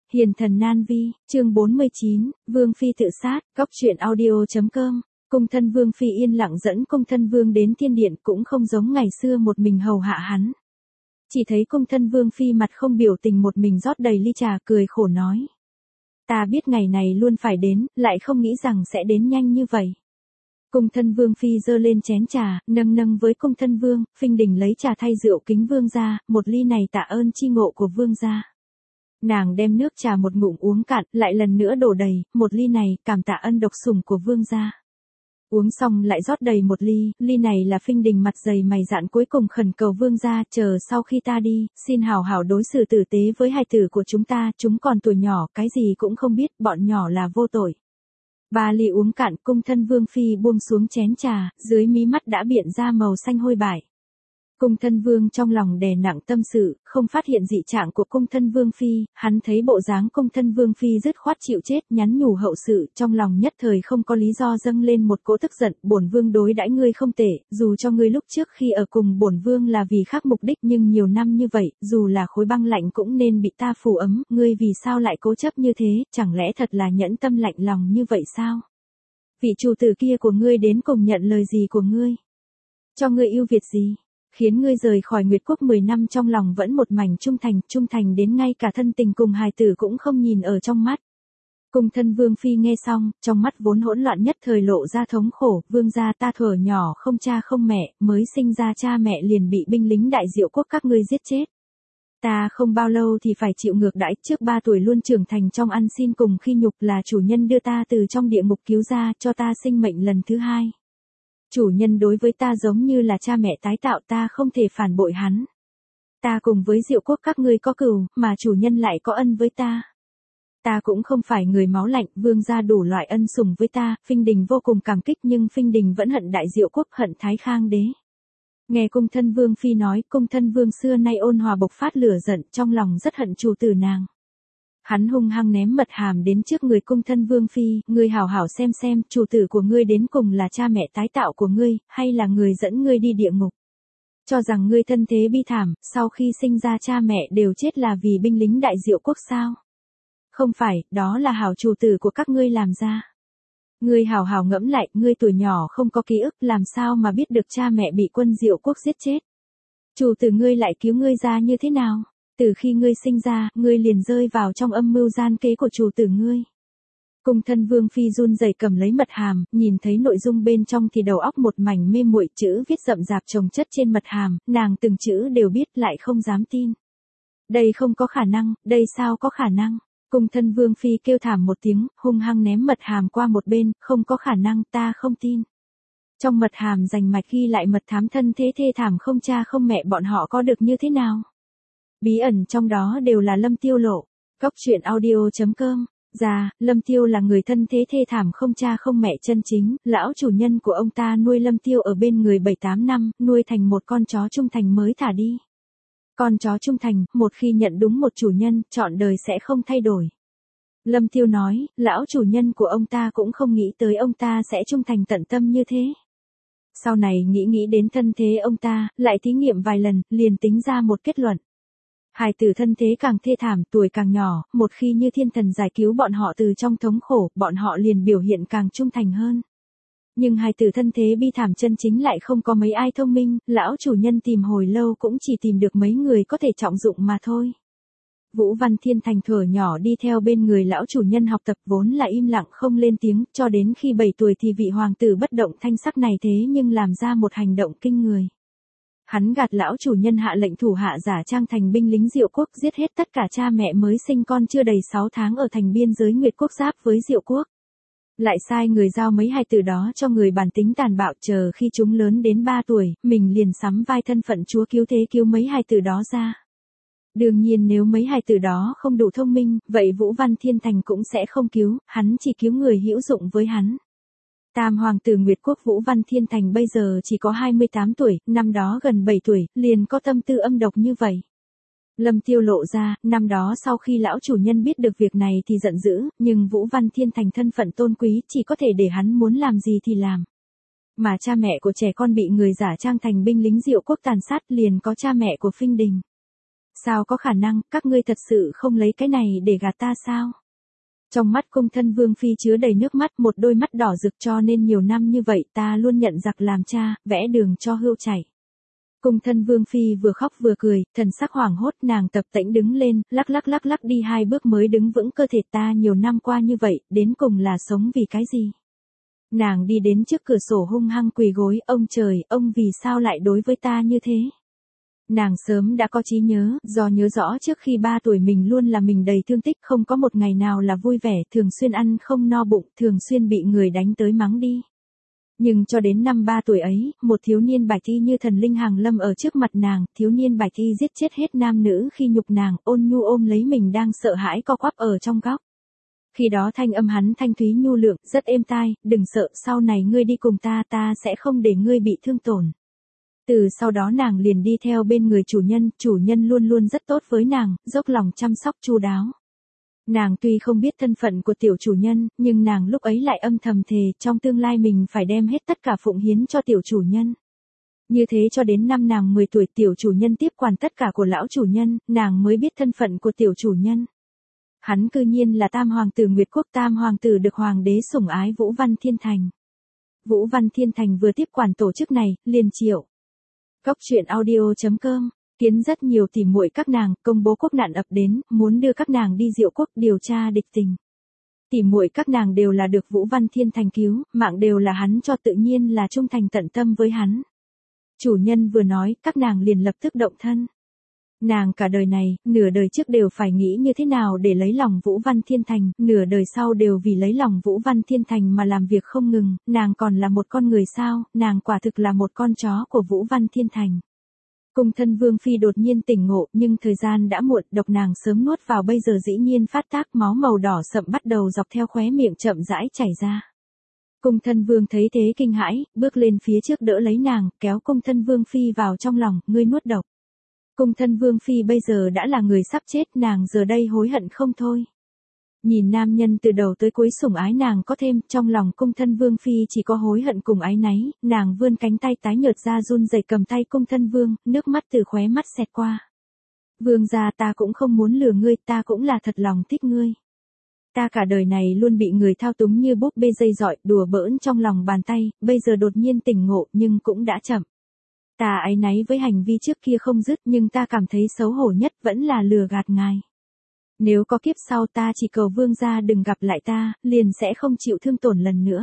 Hiền thần nan vi, chương 49, Vương Phi tự sát, góc truyện audio.com. Cung thân Vương Phi yên lặng dẫn cung thân Vương đến thiên điện, cũng không giống ngày xưa một mình hầu hạ hắn. Chỉ thấy cung thân Vương Phi mặt không biểu tình một mình rót đầy ly trà, cười khổ nói. Ta biết ngày này luôn phải đến, lại không nghĩ rằng sẽ đến nhanh như vậy. Cung thân Vương Phi giơ lên chén trà, nâng với cung thân Vương, phinh đình lấy trà thay rượu kính Vương gia, một ly này tạ ơn chi ngộ của Vương gia. Nàng đem nước trà một ngụm uống cạn, lại lần nữa đổ đầy, một ly này, cảm tạ ân độc sủng của Vương gia. Uống xong lại rót đầy một ly, ly này là phinh đình mặt dày mày dạn cuối cùng khẩn cầu Vương gia, chờ sau khi ta đi, xin hảo hảo đối xử tử tế với hài tử của chúng ta, chúng còn tuổi nhỏ, cái gì cũng không biết, bọn nhỏ là vô tội. Ba ly uống cạn, cung thân Vương Phi buông xuống chén trà, dưới mí mắt đã biện ra màu xanh hôi bại. Cung thân Vương trong lòng đè nặng tâm sự, không phát hiện dị trạng của cung thân Vương Phi, hắn thấy bộ dáng cung thân Vương Phi dứt khoát chịu chết, nhắn nhủ hậu sự, trong lòng nhất thời không có lý do dâng lên một cỗ tức giận, bổn Vương đối đãi ngươi không tệ, dù cho ngươi lúc trước khi ở cùng bổn Vương là vì khác mục đích nhưng nhiều năm như vậy, dù là khối băng lạnh cũng nên bị ta phủ ấm, ngươi vì sao lại cố chấp như thế, chẳng lẽ thật là nhẫn tâm lạnh lòng như vậy sao? Vị chủ tử kia của ngươi đến cùng nhận lời gì của ngươi? Cho ngươi ưu việt gì? Khiến ngươi rời khỏi Nguyệt Quốc 10 năm trong lòng vẫn một mảnh trung thành đến ngay cả thân tình cùng hài tử cũng không nhìn ở trong mắt. Cung thân Vương Phi nghe xong, trong mắt vốn hỗn loạn nhất thời lộ ra thống khổ, Vương gia ta thuở nhỏ không cha không mẹ, mới sinh ra cha mẹ liền bị binh lính Đại Diệu Quốc các ngươi giết chết. Ta không bao lâu thì phải chịu ngược đãi, trước 3 tuổi luôn trưởng thành trong ăn xin cùng khi nhục, là chủ nhân đưa ta từ trong địa ngục cứu ra, cho ta sinh mệnh lần thứ 2. Chủ nhân đối với ta giống như là cha mẹ tái tạo, ta không thể phản bội hắn. Ta cùng với Diệu Quốc các ngươi có cừu, mà chủ nhân lại có ân với ta. Ta cũng không phải người máu lạnh, Vương gia đủ loại ân sủng với ta, phinh đình vô cùng cảm kích nhưng phinh đình vẫn hận Đại Diệu Quốc, hận Thái Khang đế. Nghe cung thân Vương Phi nói, cung thân Vương xưa nay ôn hòa bộc phát lửa giận, trong lòng rất hận chủ tử nàng. Hắn hung hăng ném mật hàm đến trước người cung thân Vương Phi, ngươi hảo hảo xem, chủ tử của ngươi đến cùng là cha mẹ tái tạo của ngươi, hay là người dẫn ngươi đi địa ngục. Cho rằng ngươi thân thế bi thảm, sau khi sinh ra cha mẹ đều chết là vì binh lính Đại Diệu Quốc sao? Không phải, đó là hảo chủ tử của các ngươi làm ra. Ngươi hảo hảo ngẫm lại, ngươi tuổi nhỏ không có ký ức, làm sao mà biết được cha mẹ bị quân Diệu Quốc giết chết. Chủ tử ngươi lại cứu ngươi ra như thế nào? Từ khi ngươi sinh ra, ngươi liền rơi vào trong âm mưu gian kế của chủ tử ngươi. Cung thân Vương Phi run rẩy cầm lấy mật hàm, nhìn thấy nội dung bên trong thì đầu óc một mảnh mê muội, chữ viết rậm rạp chồng chất trên mật hàm, nàng từng chữ đều biết lại không dám tin. Đây không có khả năng, đây sao có khả năng? Cung thân Vương Phi kêu thảm một tiếng, hung hăng ném mật hàm qua một bên, không có khả năng, ta không tin. Trong mật hàm rành mạch ghi lại mật thám thân thế thê thảm không cha không mẹ bọn họ có được như thế nào. Bí ẩn trong đó đều là Lâm Tiêu lộ. Góc truyện audio.com. Lâm Tiêu là người thân thế thê thảm không cha không mẹ chân chính, lão chủ nhân của ông ta nuôi Lâm Tiêu ở bên người 7-8 năm, nuôi thành một con chó trung thành mới thả đi. Con chó trung thành, một khi nhận đúng một chủ nhân, trọn đời sẽ không thay đổi. Lâm Tiêu nói, lão chủ nhân của ông ta cũng không nghĩ tới ông ta sẽ trung thành tận tâm như thế. Sau này nghĩ đến thân thế ông ta, lại thí nghiệm vài lần, liền tính ra một kết luận. Hài tử thân thế càng thê thảm, tuổi càng nhỏ, một khi như thiên thần giải cứu bọn họ từ trong thống khổ, bọn họ liền biểu hiện càng trung thành hơn. Nhưng hài tử thân thế bi thảm chân chính lại không có mấy ai thông minh, lão chủ nhân tìm hồi lâu cũng chỉ tìm được mấy người có thể trọng dụng mà thôi. Vũ Văn Thiên Thành thuở nhỏ đi theo bên người lão chủ nhân học tập, vốn là im lặng không lên tiếng, cho đến khi 7 tuổi thì vị hoàng tử bất động thanh sắc này thế nhưng làm ra một hành động kinh người. Hắn gạt lão chủ nhân hạ lệnh thủ hạ giả trang thành binh lính Diệu Quốc, giết hết tất cả cha mẹ mới sinh con chưa đầy 6 tháng ở thành biên giới Nguyệt Quốc giáp với Diệu Quốc. Lại sai người giao mấy hài tử đó cho người bản tính tàn bạo, chờ khi chúng lớn đến 3 tuổi, mình liền sắm vai thân phận chúa cứu thế cứu mấy hài tử đó ra. Đương nhiên nếu mấy hài tử đó không đủ thông minh, vậy Vũ Văn Thiên Thành cũng sẽ không cứu, hắn chỉ cứu người hữu dụng với hắn. Tam hoàng tử Nguyệt Quốc Vũ Văn Thiên Thành bây giờ chỉ có 28 tuổi, năm đó gần 7 tuổi, liền có tâm tư âm độc như vậy. Lâm Tiêu lộ ra, năm đó sau khi lão chủ nhân biết được việc này thì giận dữ, nhưng Vũ Văn Thiên Thành thân phận tôn quý, chỉ có thể để hắn muốn làm gì thì làm. Mà cha mẹ của trẻ con bị người giả trang thành binh lính Diệu Quốc tàn sát, liền có cha mẹ của phinh đình. Sao có khả năng, các ngươi thật sự không lấy cái này để gạt ta sao? Trong mắt cung thân Vương Phi chứa đầy nước mắt, một đôi mắt đỏ rực, cho nên nhiều năm như vậy ta luôn nhận giặc làm cha, vẽ đường cho hươu chạy. Cung thân Vương Phi vừa khóc vừa cười, thần sắc hoảng hốt, nàng tập tễnh đứng lên, lắc lắc đi 2 bước mới đứng vững cơ thể. Ta nhiều năm qua như vậy, đến cùng là sống vì cái gì? Nàng đi đến trước cửa sổ hung hăng quỳ gối, ông trời, ông vì sao lại đối với ta như thế? Nàng sớm đã có trí nhớ, do nhớ rõ trước khi 3 tuổi mình luôn là mình đầy thương tích, không có một ngày nào là vui vẻ, thường xuyên ăn không no bụng, thường xuyên bị người đánh tới mắng đi. Nhưng cho đến năm 3 tuổi ấy, một thiếu niên bạch y như thần linh hàng lâm ở trước mặt nàng, thiếu niên bạch y giết chết hết nam nữ khi nhục nàng, ôn nhu ôm lấy mình đang sợ hãi co quắp ở trong góc. Khi đó thanh âm hắn thanh thúy nhu lượng, rất êm tai, đừng sợ, sau này ngươi đi cùng ta, ta sẽ không để ngươi bị thương tổn. Từ sau đó nàng liền đi theo bên người chủ nhân luôn luôn rất tốt với nàng, dốc lòng chăm sóc chu đáo. Nàng tuy không biết thân phận của tiểu chủ nhân, nhưng nàng lúc ấy lại âm thầm thề, trong tương lai mình phải đem hết tất cả phụng hiến cho tiểu chủ nhân. Như thế cho đến năm nàng 10 tuổi, tiểu chủ nhân tiếp quản tất cả của lão chủ nhân, nàng mới biết thân phận của tiểu chủ nhân. Hắn cư nhiên là tam hoàng tử Nguyệt Quốc, tam hoàng tử được hoàng đế sủng ái Vũ Văn Thiên Thành. Vũ Văn Thiên Thành vừa tiếp quản tổ chức này, liền triệu. Góc truyện audio.com, kiến rất nhiều tỉ muội các nàng, công bố quốc nạn ập đến, muốn đưa các nàng đi Diệu Quốc điều tra địch tình. Tỉ muội các nàng đều là được Vũ Văn Thiên Thành cứu, mạng đều là hắn cho, tự nhiên là trung thành tận tâm với hắn. Chủ nhân vừa nói, các nàng liền lập tức động thân. Nàng cả đời này, nửa đời trước đều phải nghĩ như thế nào để lấy lòng Vũ Văn Thiên Thành, nửa đời sau đều vì lấy lòng Vũ Văn Thiên Thành mà làm việc không ngừng, nàng còn là một con người sao, nàng quả thực là một con chó của Vũ Văn Thiên Thành. Cung thân Vương Phi đột nhiên tỉnh ngộ, nhưng thời gian đã muộn, độc nàng sớm nuốt vào bây giờ dĩ nhiên phát tác, máu màu đỏ sậm bắt đầu dọc theo khóe miệng chậm rãi chảy ra. Cung thân Vương thấy thế kinh hãi, bước lên phía trước đỡ lấy nàng, kéo cung thân Vương Phi vào trong lòng, ngươi nuốt độc. Cung thân Vương Phi bây giờ đã là người sắp chết, nàng giờ đây hối hận không thôi. Nhìn nam nhân từ đầu tới cuối sủng ái nàng có thêm, trong lòng cung thân Vương Phi chỉ có hối hận cùng áy náy, nàng vươn cánh tay tái nhợt ra run rẩy cầm tay cung thân Vương, nước mắt từ khóe mắt xẹt qua. Vương gia, ta cũng không muốn lừa ngươi, ta cũng là thật lòng thích ngươi. Ta cả đời này luôn bị người thao túng như búp bê dây dọi, đùa bỡn trong lòng bàn tay, bây giờ đột nhiên tỉnh ngộ nhưng cũng đã chậm. Ta áy náy với hành vi trước kia không dứt, nhưng ta cảm thấy xấu hổ nhất vẫn là lừa gạt ngài. Nếu có kiếp sau ta chỉ cầu vương gia đừng gặp lại ta, liền sẽ không chịu thương tổn lần nữa.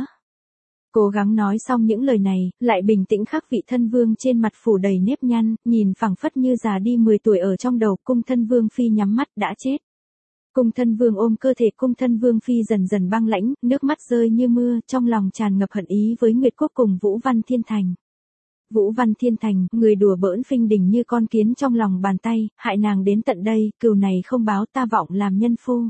Cố gắng nói xong những lời này, lại bình tĩnh khắc vị thân vương trên mặt phủ đầy nếp nhăn, nhìn phẳng phất như già đi 10 tuổi ở trong đầu. Cung thân Vương Phi nhắm mắt đã chết. Cung thân Vương ôm cơ thể cung thân Vương Phi dần dần băng lãnh, nước mắt rơi như mưa, trong lòng tràn ngập hận ý với Nguyệt Quốc cùng Vũ Văn Thiên Thành. Vũ Văn Thiên Thành, người đùa bỡn Phinh Đình như con kiến trong lòng bàn tay, hại nàng đến tận đây, cừu này không báo, ta vọng làm nhân phu.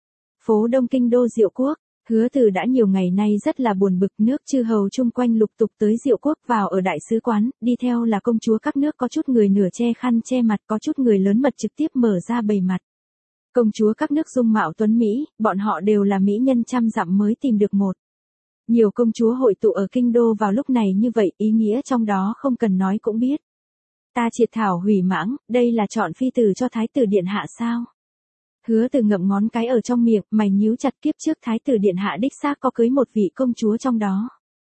Phố Đông kinh đô Diệu Quốc, Hứa Từ đã nhiều ngày nay rất là buồn bực, nước chư hầu chung quanh lục tục tới Diệu Quốc vào ở đại sứ quán, đi theo là công chúa các nước, có chút người nửa che khăn che mặt, có chút người lớn mật trực tiếp mở ra bầy mặt. Công chúa các nước dung mạo tuấn Mỹ, bọn họ đều là mỹ nhân trăm dặm mới tìm được một. Nhiều công chúa hội tụ ở kinh đô vào lúc này như vậy, ý nghĩa trong đó không cần nói cũng biết. Ta triệt thảo hủy mãng, đây là chọn phi tử cho thái tử điện hạ sao? Hứa Từ ngậm ngón cái ở trong miệng, mày nhíu chặt, kiếp trước thái tử điện hạ đích xác có cưới một vị công chúa trong đó.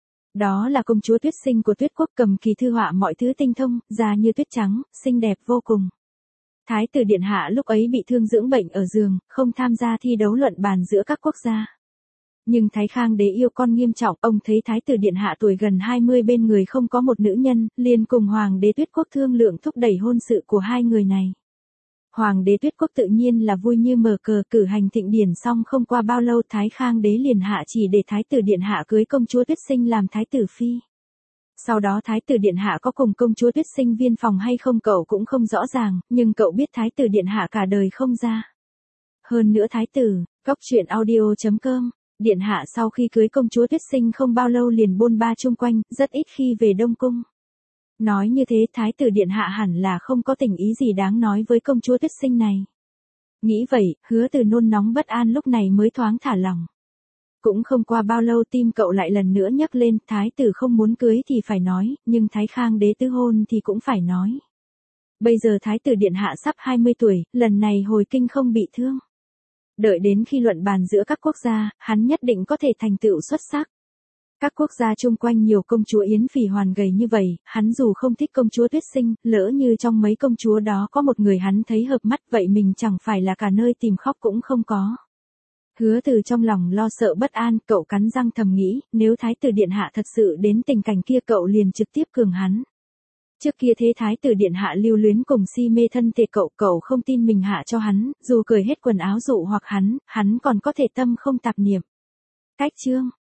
Đó là công chúa Tuyết Sinh của Tuyết Quốc, cầm kỳ thư họa mọi thứ tinh thông, da như tuyết trắng, xinh đẹp vô cùng. Thái tử điện hạ lúc ấy bị thương dưỡng bệnh ở giường, không tham gia thi đấu luận bàn giữa các quốc gia. Nhưng Thái Khang đế yêu con nghiêm trọng, ông thấy thái tử điện hạ tuổi gần 20 bên người không có một nữ nhân, liền cùng hoàng đế Tuyết Quốc thương lượng thúc đẩy hôn sự của hai người này. Hoàng đế Tuyết Quốc tự nhiên là vui như mở cờ, cử hành thịnh điển xong không qua bao lâu Thái Khang đế liền hạ chỉ để thái tử điện hạ cưới công chúa Tuyết Sinh làm thái tử phi. Sau đó thái tử điện hạ có cùng công chúa Tuyết Sinh viên phòng hay không cậu cũng không rõ ràng, nhưng cậu biết thái tử điện hạ cả đời không ra. Hơn nữa thái tử, góc truyện audio.com, điện hạ sau khi cưới công chúa Tuyết Sinh không bao lâu liền bôn ba chung quanh, rất ít khi về Đông Cung. Nói như thế thái tử điện hạ hẳn là không có tình ý gì đáng nói với công chúa Tuyết Sinh này. Nghĩ vậy, Hứa Từ nôn nóng bất an lúc này mới thoáng thả lòng. Cũng không qua bao lâu tim cậu lại lần nữa nhấc lên, thái tử không muốn cưới thì phải nói, nhưng Thái Khang đế tứ hôn thì cũng phải nói. Bây giờ thái tử điện hạ sắp 20 tuổi, lần này hồi kinh không bị thương. Đợi đến khi luận bàn giữa các quốc gia, hắn nhất định có thể thành tựu xuất sắc. Các quốc gia chung quanh nhiều công chúa Yến Phỉ Hoàn gầy như vậy, hắn dù không thích công chúa Tuyết Sinh, lỡ như trong mấy công chúa đó có một người hắn thấy hợp mắt vậy mình chẳng phải là cả nơi tìm khóc cũng không có. Hứa Từ trong lòng lo sợ bất an, cậu cắn răng thầm nghĩ, nếu thái tử điện hạ thật sự đến tình cảnh kia cậu liền trực tiếp cường hắn. Trước kia thế thái tử điện hạ lưu luyến cùng si mê thân thể cậu không tin mình hạ cho hắn, dù cởi hết quần áo dụ hoặc hắn còn có thể tâm không tạp niệm. Cách chương